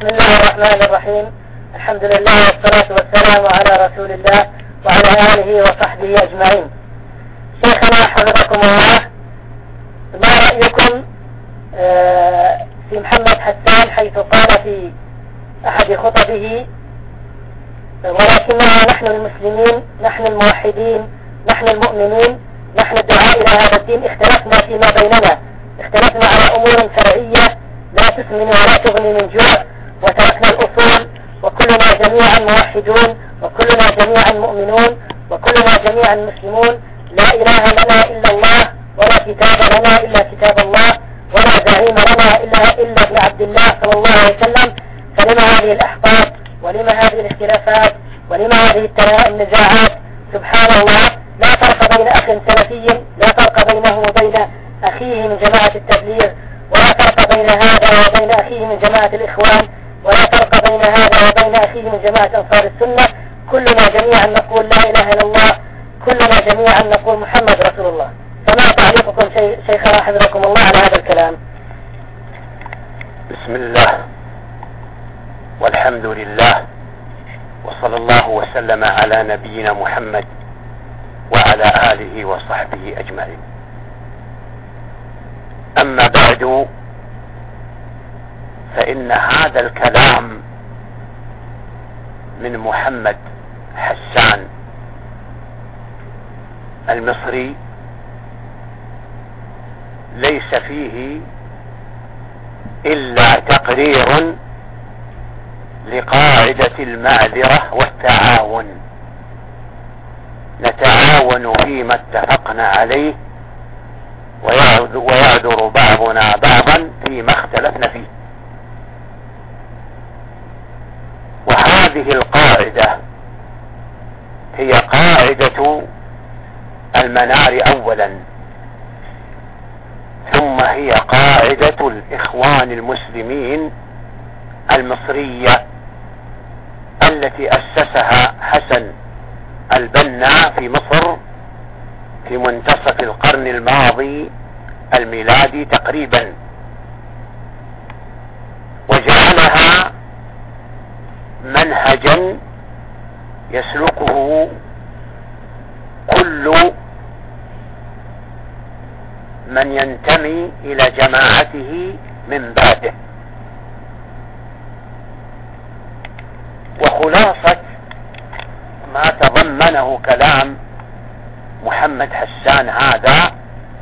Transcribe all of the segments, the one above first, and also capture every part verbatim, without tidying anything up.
بسم الله الرحمن الرحيم. الحمد لله والصلاة والسلام على رسول الله وعلى آله وصحبه أجمعين. شيخنا حفظكم الله، ما رأيكم في محمد حسان حيث قال في أحد خطبه: ولكننا نحن المسلمين، نحن الموحدين، نحن المؤمنين، نحن الدعاء إلى هذا الدين اختلفنا فيما بيننا، اختلفنا على أمور فرعية لا تسمن ولا تغني من جوع، وتركنا الأصول، وكلنا جميعا موحدون، وكلنا جميعا مؤمنون، وكلنا جميعا مسلمون. لا إله لنا إلا الله، ولا كتاب لنا إلا كتاب الله، ولا زعيم لنا إلا إلا ابن عبد الله صلى الله عليه وسلم. فلما هذه الأحقاد، ولما هذه الاختلافات، ولما هذه النزاعات؟ سبحان الله، لا فرق بين أخ سلفي، لا فرق بينه وبين أخيه من جماعة التبليغ، ولا فرق بين هذا وبين أخيه من جماعة الإخوان، ولا فرق بين هذا وبين أخيه من جماعة أنصار السنة. كلنا جميعا نقول لا إله إلا الله، كلنا جميعا نقول محمد رسول الله. فما تعليقكم شيخنا حفظكم الله على هذا الكلام؟ بسم الله والحمد لله، وصلى الله وسلم على نبينا محمد وعلى آله وصحبه أجمعين. أما بعد، فإن هذا الكلام من محمد حسان المصري ليس فيه إلا تقرير لقاعدة المعذرة والتعاون، نتعاون فيما اتفقنا عليه ويعذر بعضنا بعضا فيما اختلفنا فيه. وهذه القاعدة هي قاعدة المنار أولا، ثم هي قاعدة الإخوان المسلمين المصرية التي أسسها حسن البنا في مصر في منتصف القرن الماضي الميلادي تقريبا، وجعلها منهجا يسلكه كل من ينتمي إلى جماعته من بعده. وخلاصة ما تضمنه كلام محمد حسان هذا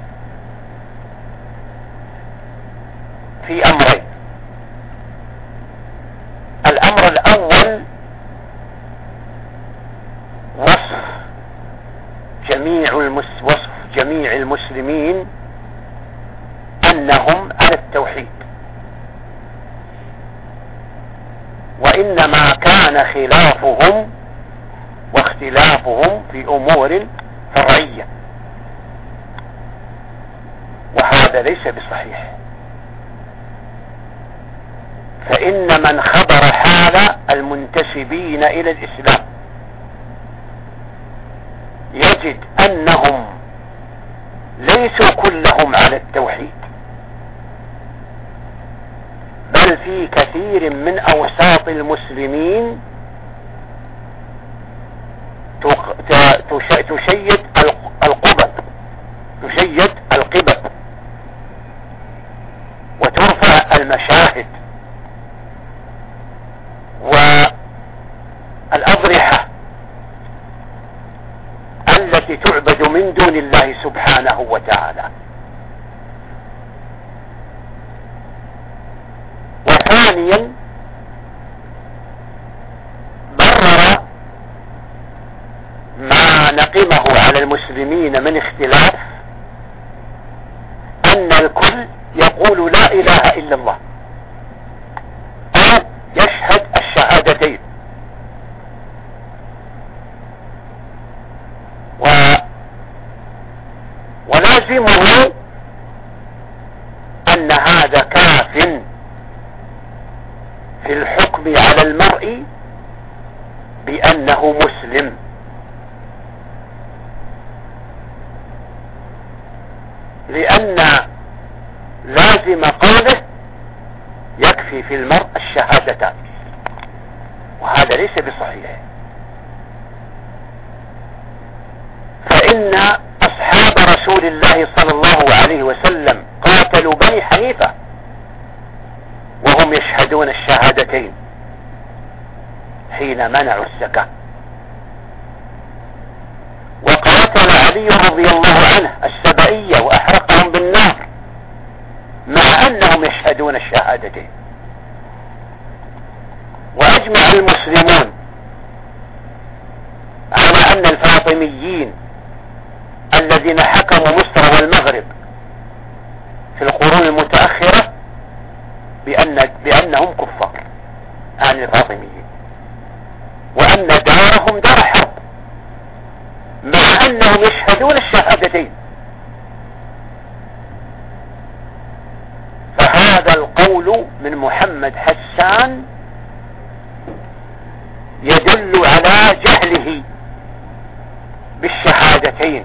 في أمرين. الأمر الأول وصف جميع المس وصف جميع المسلمين أنهم على التوحيد، وإنما كان خلافهم واختلافهم في أمور فرعية، وهذا ليس بصحيح. فإن من خبر حال المنتسبين إلى الإسلام يجد أنهم ليسوا كلهم على التوحيد، بل في كثير من أوساط المسلمين تشيد القبب تشيد القبب وترفع المشاهد والأضرحة التي تعبد من دون الله سبحانه وتعالى. وثانيا برر ما نقمه على المسلمين من اختلاف أن الكل يقول لا إله إلا الله أو يشهد الشهادتين، و ولازمه أن هذا كاف في الحكم على المرء بأنه مسلم، لأن لازم قوله يكفي ينفي في المرء الشهادتان، وهذا ليس بصحيح. فإن أصحاب رسول الله صلى الله عليه وسلم قاتلوا بني حنيفة وهم يشهدون الشهادتين حين منعوا الزكاة، وقاتل علي رضي الله عنه السبائية وأحرقهم بالنار مع أنهم يشهدون الشهادتين. وأجمع المسلمون على أن الفاطميين الذين حكموا مصر والمغرب في القرون المتأخرة بأن بأنهم كفار عن الفاطميين، وأن دارهم دار حرب مع أنهم يشهدون الشهادتين. فهذا القول من محمد حسان يدل على جهله بالشهادتين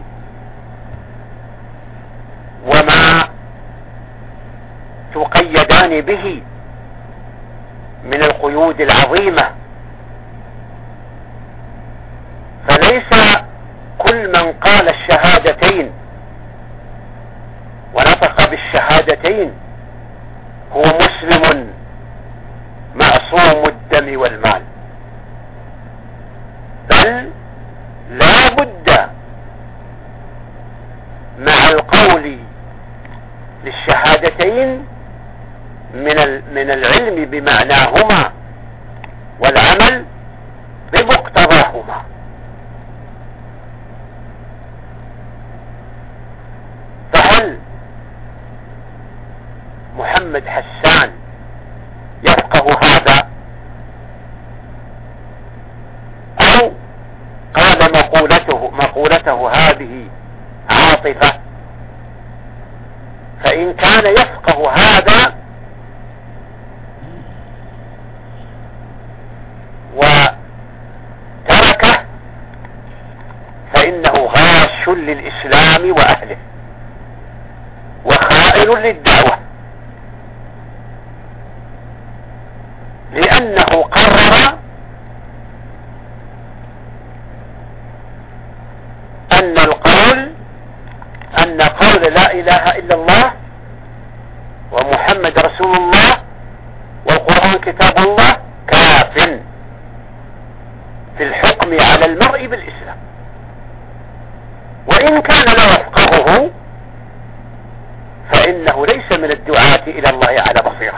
وما تقيدان به من القيود العظيمة. فليس كل من قال الشهادتين ونطق بالشهادتين هو مسلم معصوم الدم والمال، بل لا بد مع القول للشهادتين من من العلم بمعناهما والعمل بمقتضاهما. فهل محمد حسان يفقه هذا، أو قال مقولته مقولته هذه عاطفة؟ فإن كان يفقه هذا وتركه فإنه غاش للإسلام وأهله وخائن للدعوة، لأنه قرر أن القول أن قول لا إله إلا الله ومحمد رسول الله والقرآن كتاب الله كاف في الحكم على المرء بالإسلام، وإن كان لا يفقهه فإنه ليس من الدعاة إلى الله على بصيرة،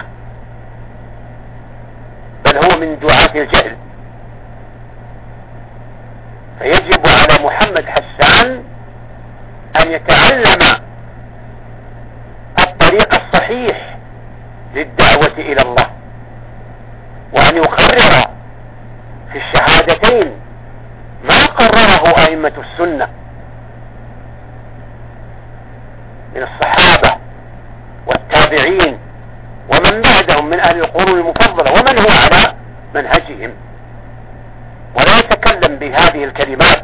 بل هو من دعاة الجهل. فيجب على محمد حسان أن يتعلم الطريق الصحيح للدعوة إلى الله، وأن يقرر في الشهادتين ما قرره أئمة السنة من الصحابة والتابعين ومن بعدهم من أهل القرون المفضلة ومن هو على منهجهم، ولا يتكلم بهذه الكلمات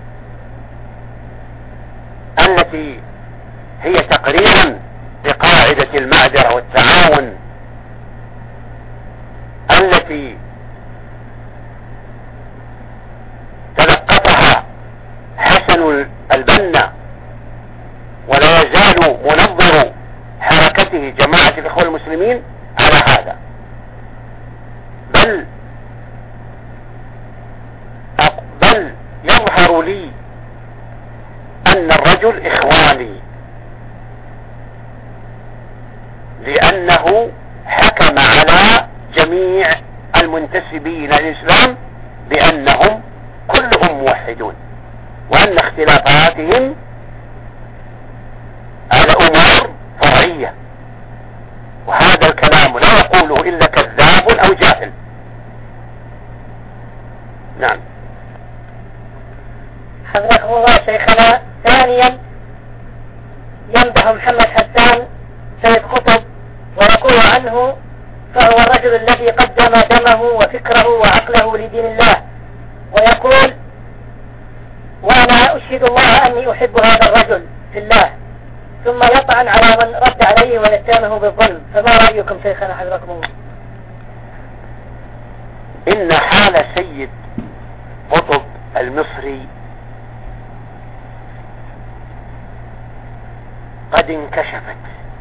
التي هي تقريرا لقاعدة المعذرة والتعاون التي تلقفها حسن البنا ولا يزال منظر حركته جماعة الإخوة المسلمين على هذا، بل بل يظهر لي أن الرجل إخواني، لأنه حكم على جميع المنتسبين للإسلام بأنهم كلهم موحدون، وأن اختلافاتهم على أمور فرعية، وهذا الكلام لا يقوله إلا كذاب أو جاهل. نعم. حفظكم الله شيخنا. ثانيا يمدح محمد حسان سيد قطب ويقول عنه فهو الرجل الذي قدم دمه وفكره وعقله لدين الله، ويقول وأنا أشهد الله أني أحب هذا الرجل في الله، ثم يطعن على من رد عليه ويتهمه بالظلم. فما رأيكم شيخنا حفظكم الله؟ إن حال سيد قطب المصري قد انكشفت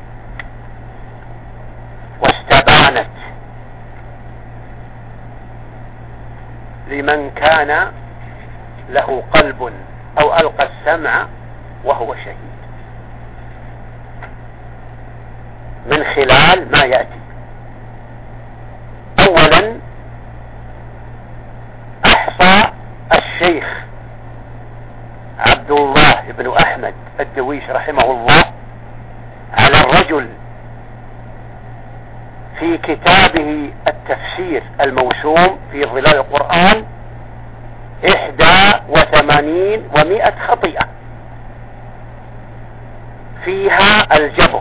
واستبانت لمن كان له قلب أو ألقى السمع وهو شهيد، من خلال ما يأتي. أولا، أحصى الشيخ عبد الله بن أحمد الدويش رحمه الله على الرجل في كتابه التفسير الموسوم في ظلال القرآن إحدى وثمانين ومائة خطيئة فيها الجبر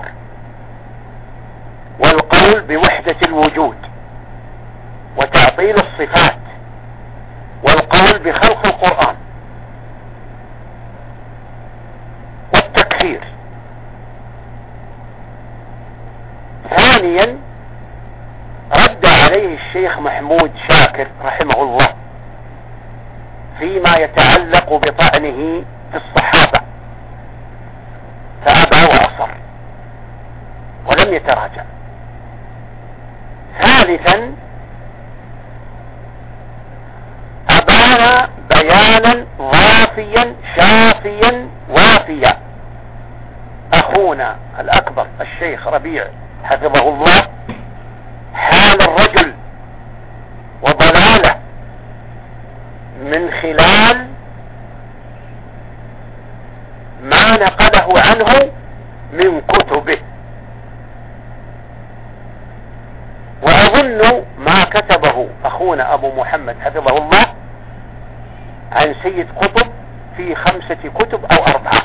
والقول بوحدة الوجود وتعطيل الصفات والقول بخلق القرآن والتكفير. ثانيا، رد عليه الشيخ محمود شاكر رحمه الله فيما يتعلق بطعنه في الصحابة، فأبى وأصر ولم يتراجع. ثالثا، أبان بيانا ضافيا شافيا وافيا أخونا الأكبر الشيخ ربيع حفظه الله حال الرجل وضلاله من خلال ما نقله عنه من كتبه. وأظن ما كتبه أخونا أبو محمد حفظه الله عن سيد قطب في خمسة كتب أو أربعة،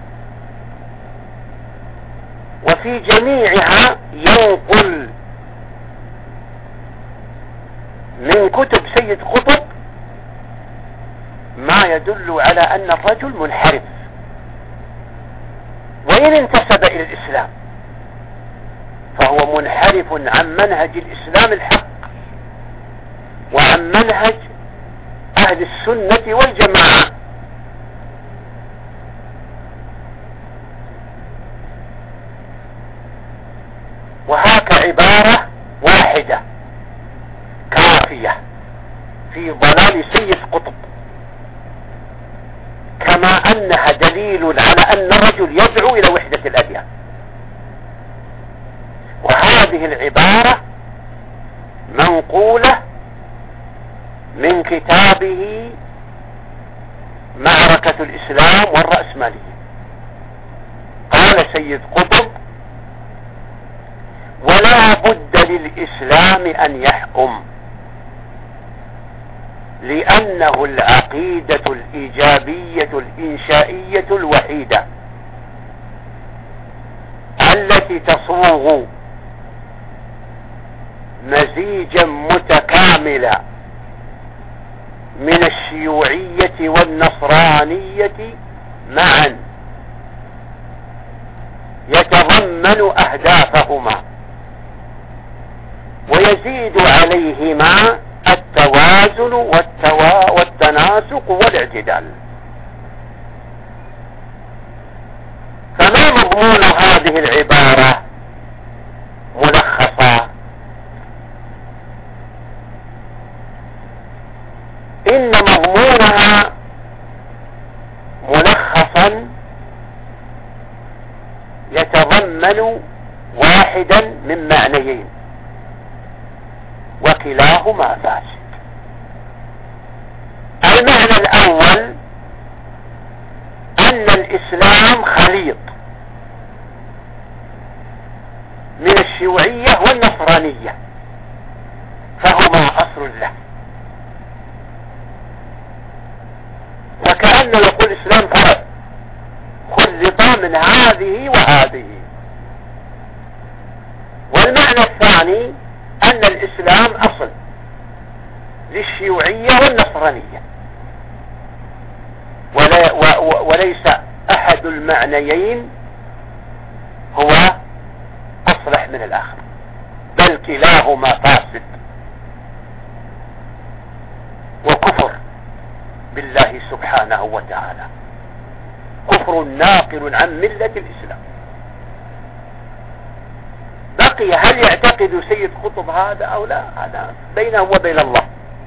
وفي جميعها ينقل من كتب سيد قطب ما يدل على أن الرجل منحرف، وإن انتسب إلى الإسلام فهو منحرف عن منهج الإسلام الحق وعن منهج أهل السنة والجماعة. وهاك عبارة واحدة كافية في ضلال سيد قطب، كما أنها دليل على أن الرجل يدعو إلى وحدة الأديان. وهذه العبارة منقولة من كتابه معركة الإسلام والرأسمالية. قال سيد قطب: ولا بد للإسلام أن يحكم، لأنه العقيدة الإيجابية الإنشائية الوحيدة التي تصوغ مزيجا متكاملا من الشيوعية والنصرانية معا يتضمن أهدافهما ويزيد عليهما التوازن والتوا... والتناسق والاعتدال. فما مضمون هذه العبارة ملخصة؟ إن مضمونها ملخصا يتضمن واحدا من معنيين وكلاهما فاسد. المعنى الأول أن الإسلام خليط من الشيوعية والنصرانية، فهما أصل له، وكأنه يقول الإسلام فرد خلط من هذه وهذه. والمعنى الثاني أن الإسلام أصل للشيوعية والنصرانية، ولا و وليس أحد المعنيين هو أصلح من الآخر، بل كلاهما فاسد. كفر بالله سبحانه وتعالى، كفر ناقل عن ملة الإسلام. بقي هل يعتقد سيد قطب هذا أو لا، هذا بينه وبين الله.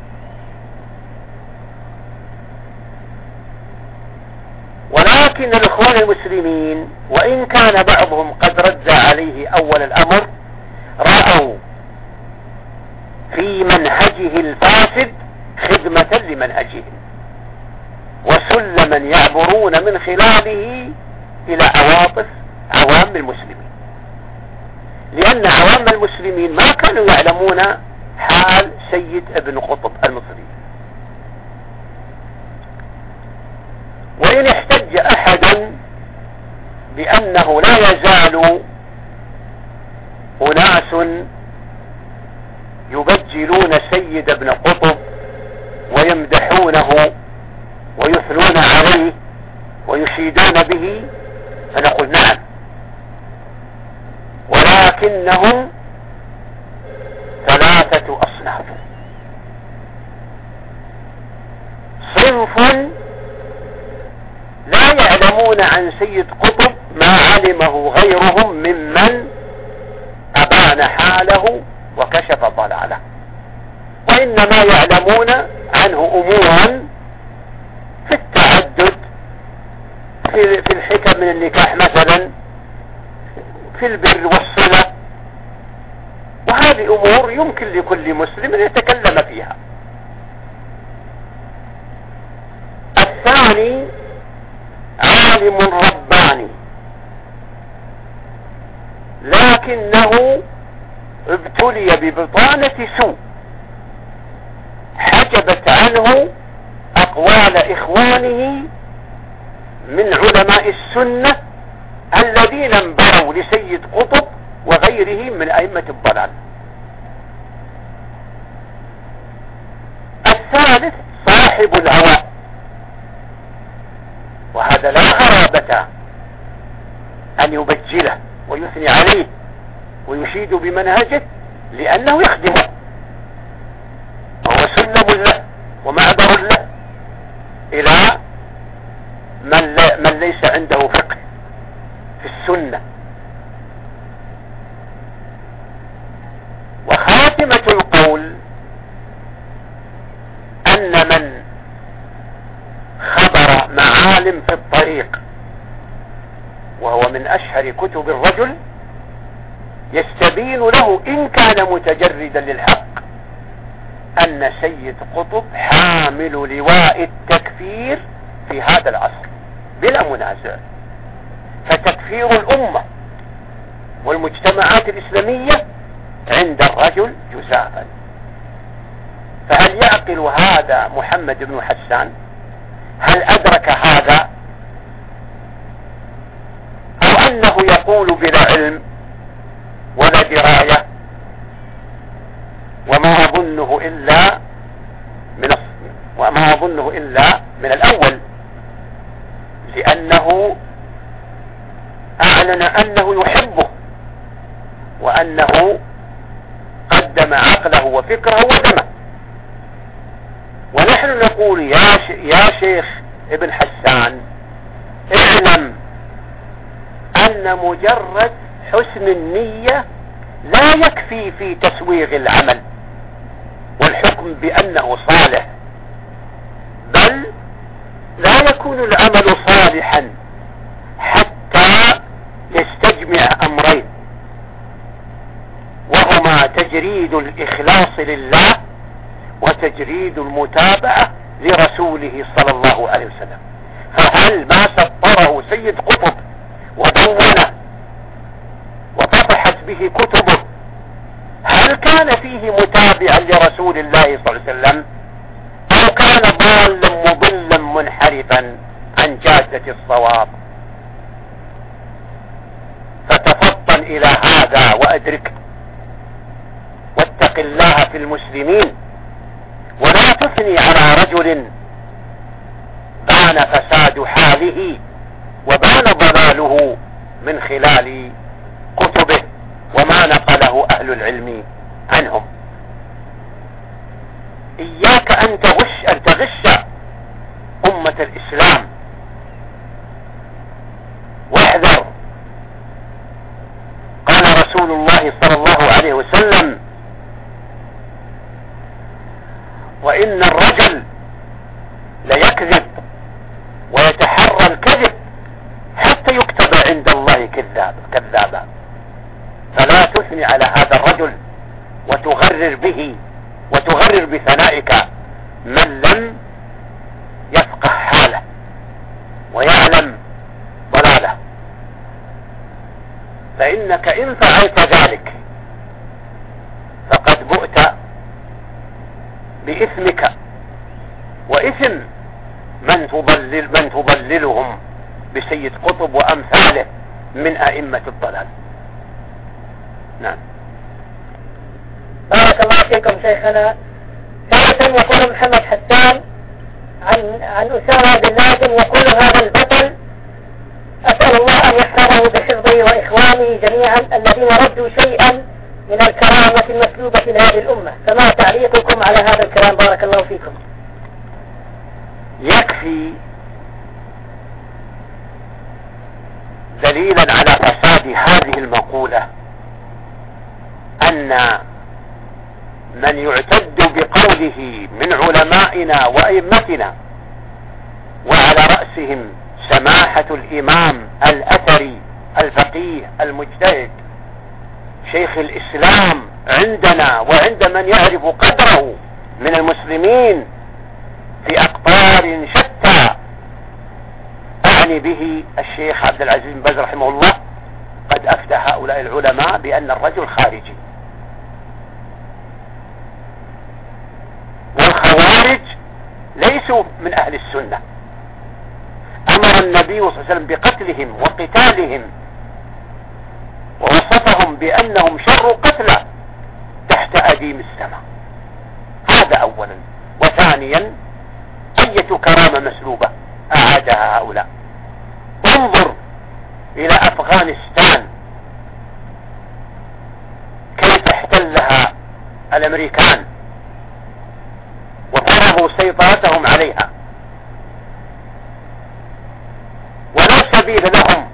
ولكن الإخوان المسلمين وإن كان بعضهم قد رد عليه أول الأمر، رأوا في منهجه الفاسد خدمة لمنهجهم وسلما يعبرون من خلاله إلى عواطف عوام المسلمين، لأن عوام المسلمين ما كانوا يعلمون حال سيد ابن قطب المصري. وإن احتج أحد بأنه لا يزال أناس يبجلون سيد ابن قطب ويمدحونه ويثنون عليه ويشيدون به، فنقول نعم، ولكنهم ثلاثة أصناف. صنف لا يعلمون عن سيد قطب ما علمه غيرهم ممن أبان حاله وكشف ضلاله، وإنما يعلمون عنه أمورا في التعدد، في الحكم من النكاح مثلا، في البر والصلة، وهذه أمور يمكن لكل مسلم أن يتكلم فيها. الثاني عالم رباني لكنه ابتلي ببطانة سوء حجبت عنه أقوال إخوانه من علماء السنة الذين انبروا لسيد قطب وغيره من أئمة الضلال. الثالث صاحب الهوى، وهذا لا غرابة أن يبجله ويثني عليه ويشيد بمنهجه، لأنه يخدمه وهو سلم له ومعبر له إلى من, لا من ليس عنده فقه في السنة. وخاتمة القول أن من خبر معالم في الطريق، وهو من أشهر كتب الرجل، يستبين له إن كان متجردا للحق أن سيد قطب حامل لواء التكفير في هذا العصر بلا منازع، فتكفير الأمة والمجتمعات الإسلامية عند الرجل جزافا. فهل يعقل هذا محمد بن حسان؟ هل أدرك هذا، أو أنه يقول بلا علم ولا دراية؟ وما أظنه إلا من وما أظنه إلا من الأول، لأنه أعلن أنه يحبه وأنه قدم عقله وفكره ودمه. ونحن نقول يا, ش... يا شيخ ابن حسان، اعلم أن مجرد حسن النية لا يكفي في تسويغ العمل والحكم بأنه صالح، بل لا يكون العمل صالحا حتى يستجمع أمرين، وهما تجريد الإخلاص لله وتجريد المتابعة لرسوله صلى الله عليه وسلم. فهل ما سطره سيد قطب ودونه وطفحت به كتبه هل كان فيه متابعا لرسول الله صلى الله عليه وسلم، أو كان ضالا مضلا منحرفا عن جادة الصواب؟ فتفطن إلى هذا وأدرك، واتق الله في المسلمين، ولا تثني على رجل بان فساد حاله وبان ضلاله من خلال كتبه وما نقله أهل العلم عنهم. إياك أن تغش أن تغش أمة الإسلام، واحذر. قال رسول الله صلى الله عليه وسلم: وإن الرجل ليكذب ويتحرى الكذب حتى يكتب عند الله كذاب كذابا، فلا تثني على هذا الرجل وتغرر به وتغرر بثنائك من لم يفقه حاله ويعلم ضلاله، فإنك إن فعلت ذلك فقد بؤت بإثمك وإثم من تضلل من تضللهم بسيد قطب وأمثاله من أئمة الضلال. نعم. بارك الله فيكم شيخنا. ثالثا يقول محمد حسان عن عن أسامة بن لادن يقول: هذا البطل أسأل الله أن يحفظه بحفظه وإخوانه جميعا الذين ردوا شيئا من الكرامة المسلوبة لهذه الأمة، فما تعليقكم على هذا الكلام؟ بارك الله فيكم. يكفي دليلا على فساد هذه المقولة أن من يعتد بقوله من علمائنا وأئمتنا وعلى رأسهم سماحة الإمام الأثري الفقيه المجتهد شيخ الإسلام عندنا وعند من يعرف قدره من المسلمين في أقطار شتى، أعني به الشيخ عبد العزيز بن باز رحمه الله، قد أفتى هؤلاء العلماء بأن الرجل خارجي. والخوارج ليسوا من أهل السنة، أمر النبي صلى الله عليه وسلم بقتلهم وقتالهم ووصفهم بأنهم شر قتلى تحت أديم السماء. هذا أولا. وثانيا أية كرامة مسلوبة أعادها هؤلاء؟ انظر إلى أفغانستان كيف احتلها الأمريكان وفرضوا سيطرتهم عليها، ولا سبيل لهم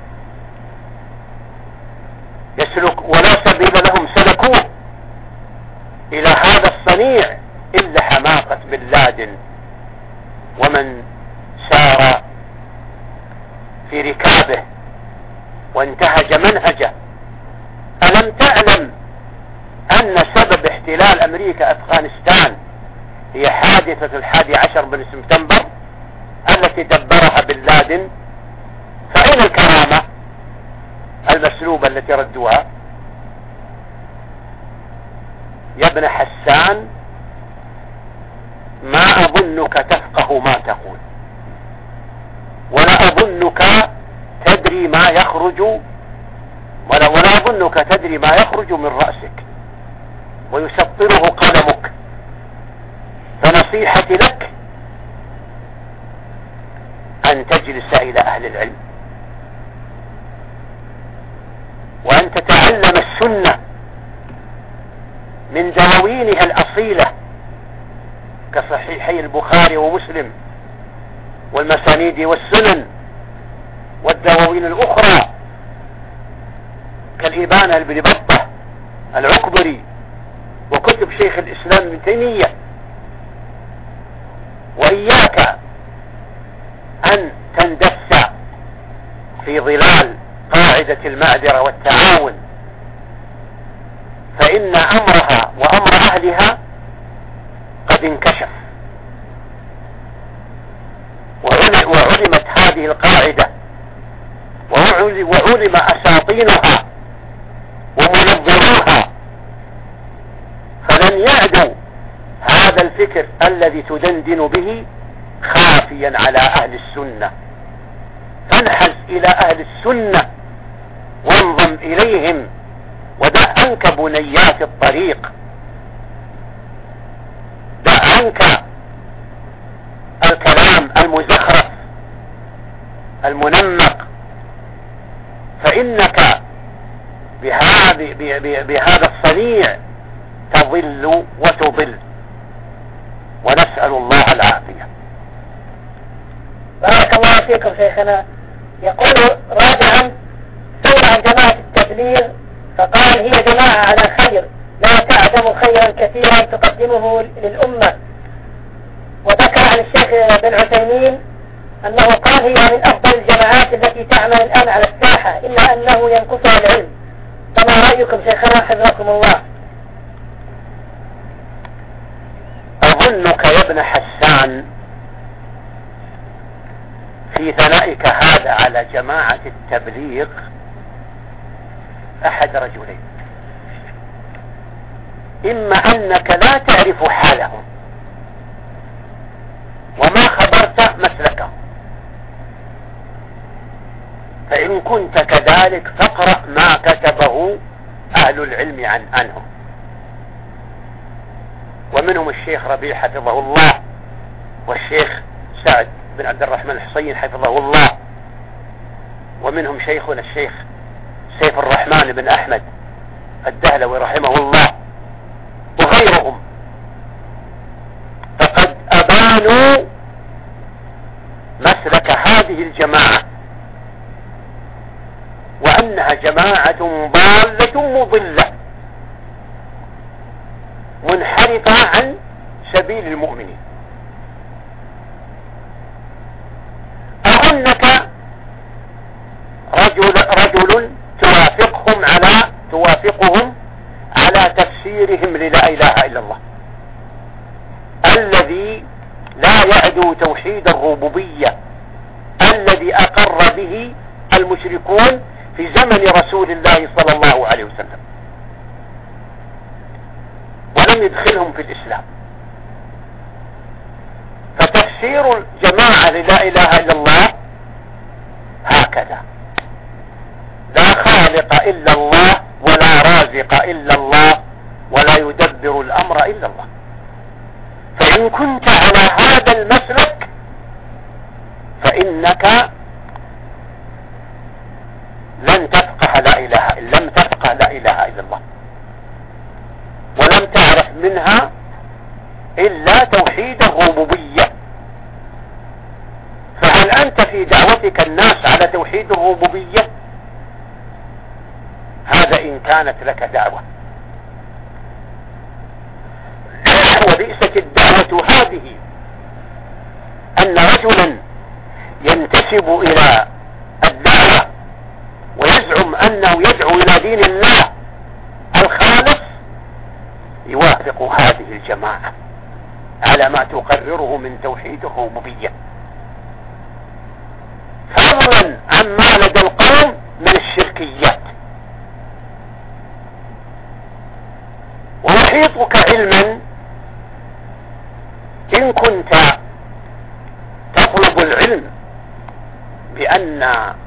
يسلك ولا سبيل لهم سلكوه إلى هذا الصنيع إلا حماقة بن لادن ومن سار في ركابه وانتهج منهجه. ألم تعلم أن سبب احتلال أمريكا أفغانستان هي حادثة الحادي عشر من سبتمبر التي دبرها بن لادن؟ فأين الكرامة المسلوبة التي ردوها؟ يا ابن حسان، ما أظنك تفقه ما تقول، ولا أظنك تدري ما يخرج ولا, ولا أظنك تدري ما يخرج من رأسك ويسطره قلمك. فنصيحتي لك أن تجلس إلى أهل العلم وأن تتعلم السنة من دواوينها الأصيلة كصحيحي البخاري ومسلم والمسانيد والسنن والدواوين الأخرى كالإبانة لابن بطة العكبري وكتب شيخ الإسلام ابن تيمية. وإياك أن تندس في ظلال قاعدة المعذرة والتعاون، فإن أمرها وأمر أهلها قد انكشف، وعلمت هذه القاعدة وعلم أساطينها ومنظروها، فلن يعدوا هذا الفكر الذي تدندن به خافيا على أهل السنة. فانحز إلى أهل السنة وانضم إليهم ودع عنك بنيات الطريق، دع عنك الكلام المزخرف المنمق، فإنك بهذا بهذا الصنيع تضل وتضل. ونسأل الله العافية. بارك الله فيكم شيخنا. يقول رابعا سئل عن جماعة التبليغ فقال هي جماعة على خير لا تعدم خيرا كثيرا تقدمه للأمة، وذكر عن الشيخ بن عثيمين أنه قال هي من أفضل الجماعات التي تعمل الآن على الساحة إلا أنه ينقصها العلم. فما رأيكم شيخنا حفظكم الله؟ أظنك يا ابن حسان في ثنائك هذا على جماعة التبليغ أحد رجلين: إما أنك لا تعرف حالهم وما خبرت مسلكهم، فإن كنت كذلك فاقرأ ما كتبه أهل العلم عن عنهم، ومنهم الشيخ ربيع حفظه الله، والشيخ سعد بن عبد الرحمن الحصين حفظه الله، ومنهم شيخنا الشيخ سيف الرحمن بن أحمد الدهلوي رحمه الله وغيرهم، فقد أبانوا مسلك هذه الجماعة وأنها جماعة ضالة مضلة منحرفة عن سبيل المؤمنين. أظنك رجل, رجل توافقهم على توافقهم على تفسيرهم للا إله إلا الله الذي لا يعدو توحيد الربوبية الذي أقر به المشركون في زمن رسول الله صلى الله عليه وسلم ولم يدخلهم في الإسلام. فتفسير الجماعة للا إله إلا الله هكذا: لا خالق إلا الله ولا رازق إلا الله ولا يدبر الأمر إلا الله. فإن كنت على هذا المسلك فإنك لن تفقه لا إله لم تفقه لا إله إلا الله ولم تعرف منها إلا توحيد الربوبية. فهل أنت في دعوتك الناس على توحيد الربوبية؟ هذا إن كانت لك دعوة. وبئست الدعوة هذه أن رجلا ينتسب إلى الدعوة ويزعم أنه يدعو إلى دين الله الخالص يوافق هذه الجماعة على ما تقرره من توحيد الربوبية، فضلا عما لدى القوم من الشركيات. ويحيطك علما إن كنت تطلب العلم بأن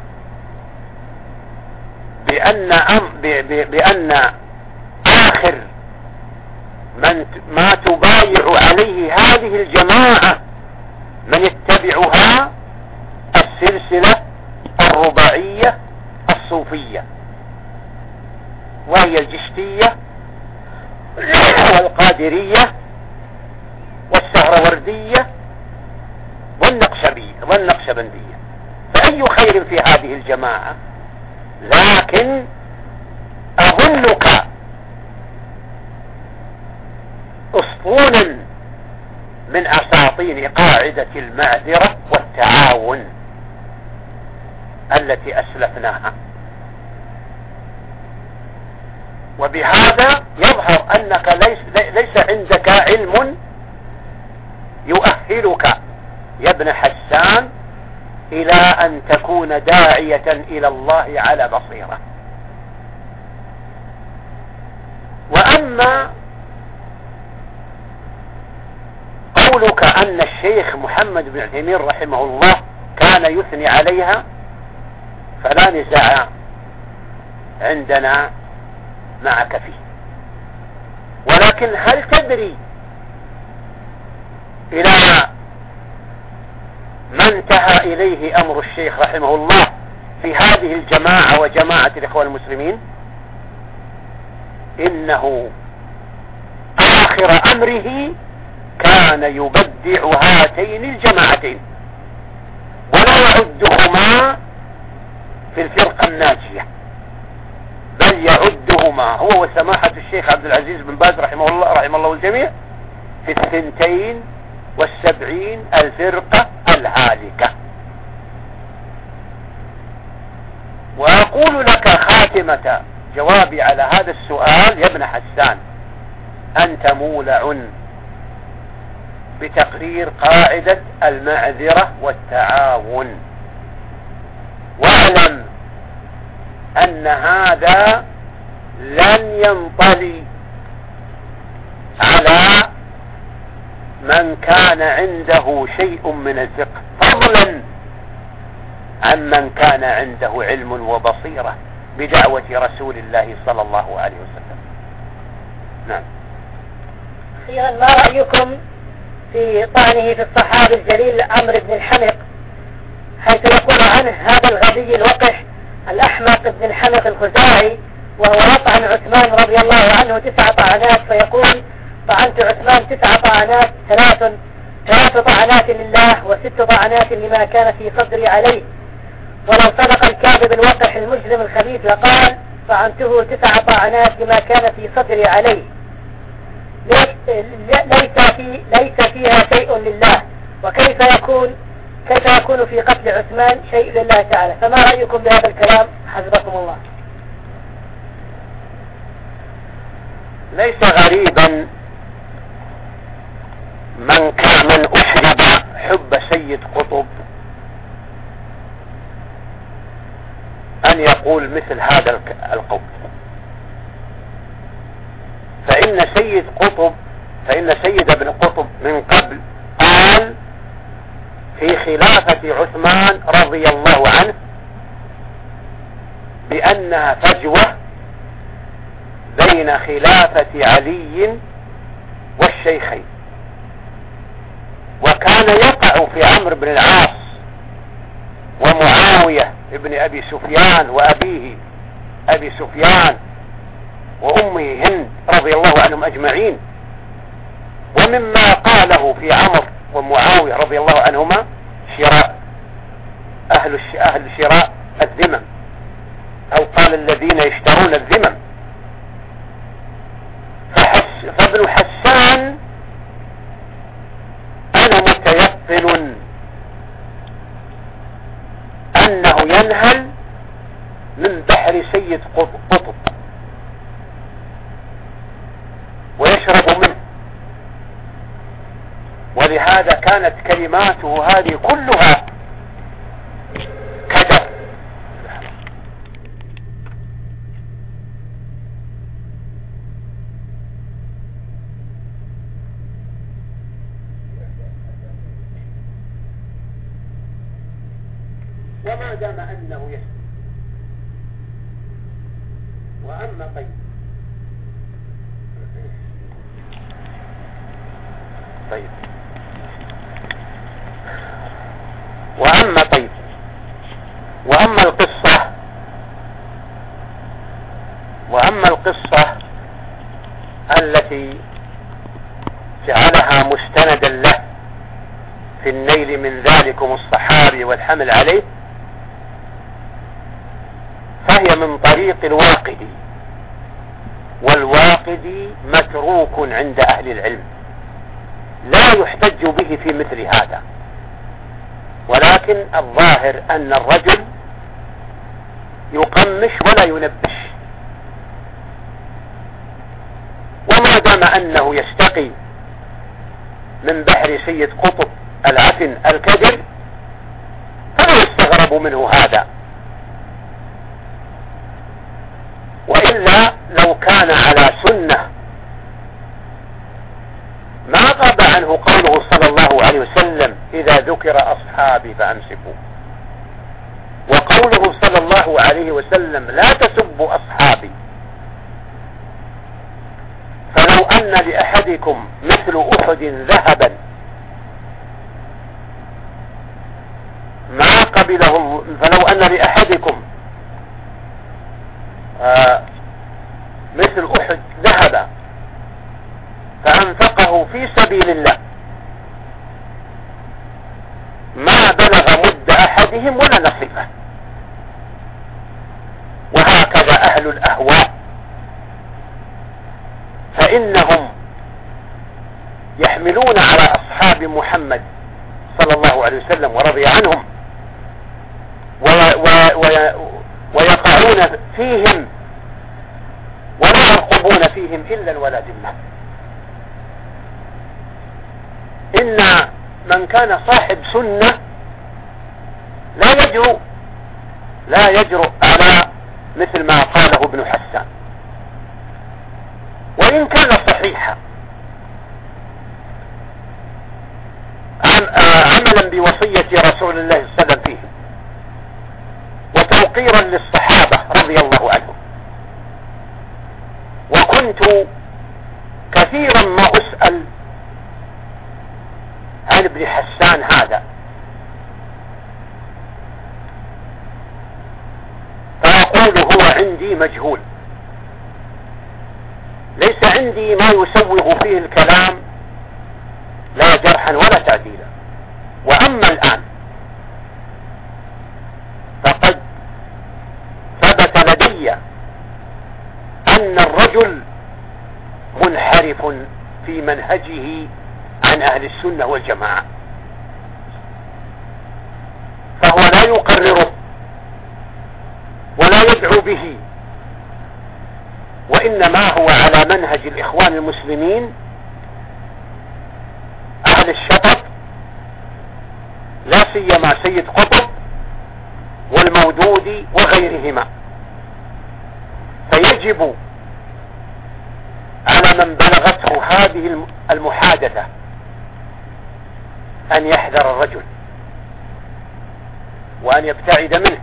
بأن أم بأن آخر من ما تبايع عليه هذه الجماعة من يتبعها السلسلة الرباعية الصوفية، وهي الجشتية والقادرية والسهروردية والنقشبية والنقشبندية. فأي خير في هذه الجماعة؟ لكن أظنك أسطونا من أساطين قاعدة المعذرة والتعاون التي أسلفناها، وبهذا يظهر أنك ليس, ليس عندك علم يؤهلك يا ابن حسان إلى أن تكون داعية إلى الله على بصيرة. وأما قولك أن الشيخ محمد بن عثيمين رحمه الله كان يثني عليها فلا نزاع عندنا معك فيه، ولكن هل تدري إلى ما انتهى إليه أمر الشيخ رحمه الله في هذه الجماعة وجماعة الإخوان المسلمين؟ إنه آخر أمره كان يبدع هاتين الجماعتين ولا يعدهما في الفرقة الناجية، بل يعدهما هو وسماحة الشيخ عبد العزيز بن باز رحمه الله رحمه الله الجميع في الثنتين والسبعين الفرقة الهالكة. وأقول لك خاتمة جوابي على هذا السؤال يا ابن حسان: أنت مولع بتقرير قاعدة المعذرة والتعاون، واعلم أن هذا لن ينطلي على من كان عنده شيء من الفقه، فضلا عن من كان عنده علم وبصيرة بدعوة رسول الله صلى الله عليه وسلم. نعم. أخيرا، ما رأيكم في طعنه في الصحابي الجليل عمرو بن الحمق، حيث يقول عنه هذا الغبي الوقح الأحمق بن الحمق الخزاعي، وهو يطعن عثمان رضي الله عنه تسع طعنات، فيقول: طعنت عثمان تسع طعنات، ثلاث ثلاث طعنات لله وست طعنات لما كان في صدري عليه. ولو صدق الكاذب الوقح المجرم الخبيث لقال: طعنته تسع طعنات لما كان في صدري عليه. ليس في ليس فيها شيء لله، وكيف يكون كيف يكون في قتل عثمان شيء لله تعالى؟ فما رأيكم بهذا الكلام حسبكم الله؟ ليس غريبا من كان من أشرب حب سيد قطب أن يقول مثل هذا القول، فإن سيد قطب فإن سيد ابن قطب من قبل قال في خلافة عثمان رضي الله عنه بأنها فجوة بين خلافة علي والشيخين، وكان يقع في عمرو بن العاص ومعاوية ابن أبي سفيان وأبيه أبي سفيان وأمه هند رضي الله عنهم أجمعين. ومما قاله في عمرو ومعاوية رضي الله عنهما شراء أهل أهل شراء الذمم، أو قال الذين يشترون الذمم. فحس فابن حسان أنا متيقن أنه ينهل من بحر سيد قطب ويشرب منه، ولهذا كانت كلماته هذه كلها كذب. وما دام أنه يسمع. وأما طيب طيب وأما طيب وأما القصة وأما القصة التي جعلها مستندا له في النيل من ذلكم الصحابي والحمل عليه، فهي من طريق الواقدي، والواقدي متروك عند أهل العلم، لا يحتج به في مثل هذا. ولكن الظاهر أن الرجل يقمش ولا ينبش، وما دام أنه يستقي من بحر سيد قطب العفن الكدر فلا يستغرب منه هذا. وإلا لو كان على سنة ما غاب عنه قوله صلى الله عليه وسلم: إذا ذكر أصحابي فأمسكوا، وقوله صلى الله عليه وسلم: لا تسبوا أصحابي. فلو أن لأحدكم مثل أحد ذهبا ما قبله، فلو أن لأحدكم آه مثل أحد ذهب فأنفقه في سبيل الله أحدهم ولا نصفه. وهكذا أهل الأهواء، فإنهم يحملون على أصحاب محمد صلى الله عليه وسلم ورضي عنهم ويقعون فيهم ولا يرقبون فيهم إلا الولا ذمة. إن من كان صاحب سنة لا يجرؤ لا يجرؤ على مثل ما قاله ابن حسان، وإن كان صحيحا عملا بوصية رسول الله صلى الله عليه وسلم فيه وتوقيرا للصحابة رضي الله عنهم. وكنت كثيرا ما أسأل عن ابن حسان هذا، فأقول هو عندي مجهول، ليس عندي ما يسوغ فيه الكلام لا جرحا ولا تعديلا. وأما الآن فقد ثبت لدي أن الرجل منحرف في منهجه عن أهل السنة والجماعة، فهو لا يقرره ولا يدعو به، وإنما هو على منهج الإخوان المسلمين أهل الشطط، لا سيما سيد قطب والمودودي وغيرهما. فيجب على من بلغته هذه المحادثة أن يحذر الرجل وأن يبتعد منه.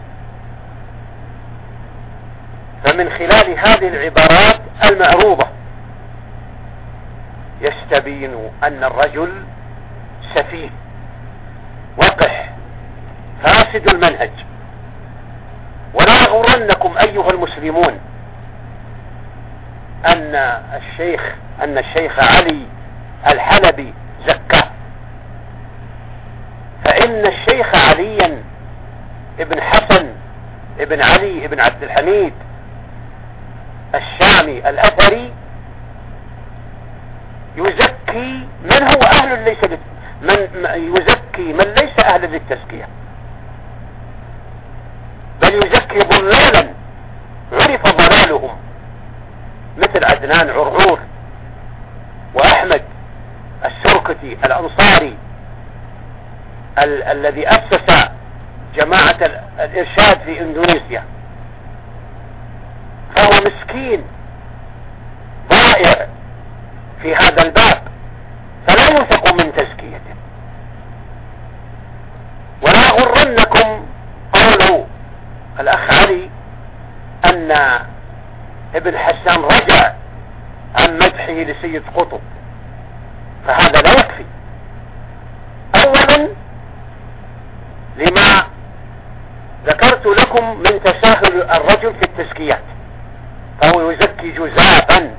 فمن خلال هذه العبارات المعروضة يستبين أن الرجل سفيه وقح فاسد المنهج. ولا يغرنكم أيها المسلمون أن الشيخ أن الشيخ علي الحلبي زكاه، فإن الشيخ عليا ابن حسن ابن علي ابن عبد الحميد الشامي الأثري يزكي من هو أهل ليس من يزكي من ليس أهلا للتزكية، بل يزكي ضلالا عرف ضلالهم مثل عدنان عرعور وأحمد السركتي الأنصاري ال الذي أسس جماعة الإرشاد في إندونيسيا. فهو مسكين ضائع في هذا الباب، فلا يوثق من تزكيته. ولا يغرنكم قول الأخ علي أن ابن حسان رجع عن مدحه لسيد قطب، فهذا لا يكفي. أولا لما ذكرت لكم من تساهل الرجل في التزكيات، فهو يزكي جزافا.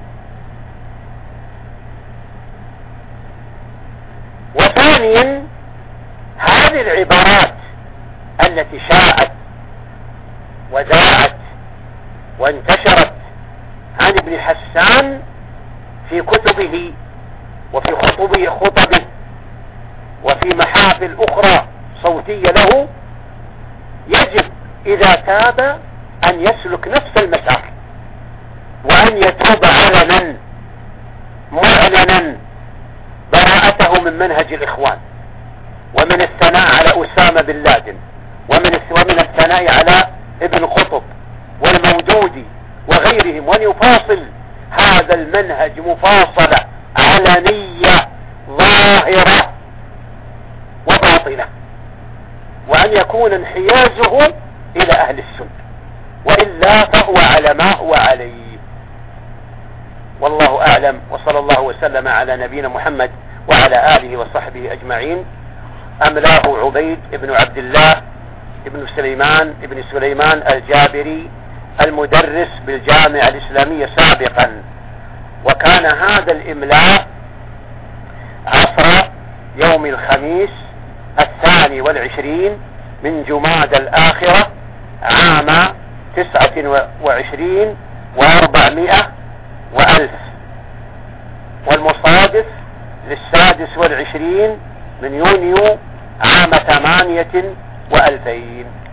وثانيا هذه العبارات التي شاءت وذاعت وانتشرت عن ابن حسان في كتبه وفي خطبه خطبه وفي محافل أخرى صوتية له، يجب إذا تاب أن يسلك نفس المسار وأن يتوب علنا معلنا براءته من منهج الإخوان ومن الثناء على أسامة بن لادن ومن ومن الثناء على ابن قطب والمودودي وغيرهم، وأن يفاصل هذا المنهج مفاصلة علنية ظاهرة وباطنة، وأن يكون انحيازه إلى أهل السنة، وإلا فهو على ما هو عليه. والله أعلم، وصلى الله وسلم على نبينا محمد وعلى آله وصحبه أجمعين. أملاه عبيد بن عبد الله بن سليمان بن سليمان الجابري المدرس بالجامعة الإسلامية سابقا، وكان هذا الإملاء عصر يوم الخميس الثاني والعشرين من جماد الآخرة عام تسعة وعشرين واربعمائة وألف، والمصادف للسادس والعشرين من يونيو عام ثمانية وألفين.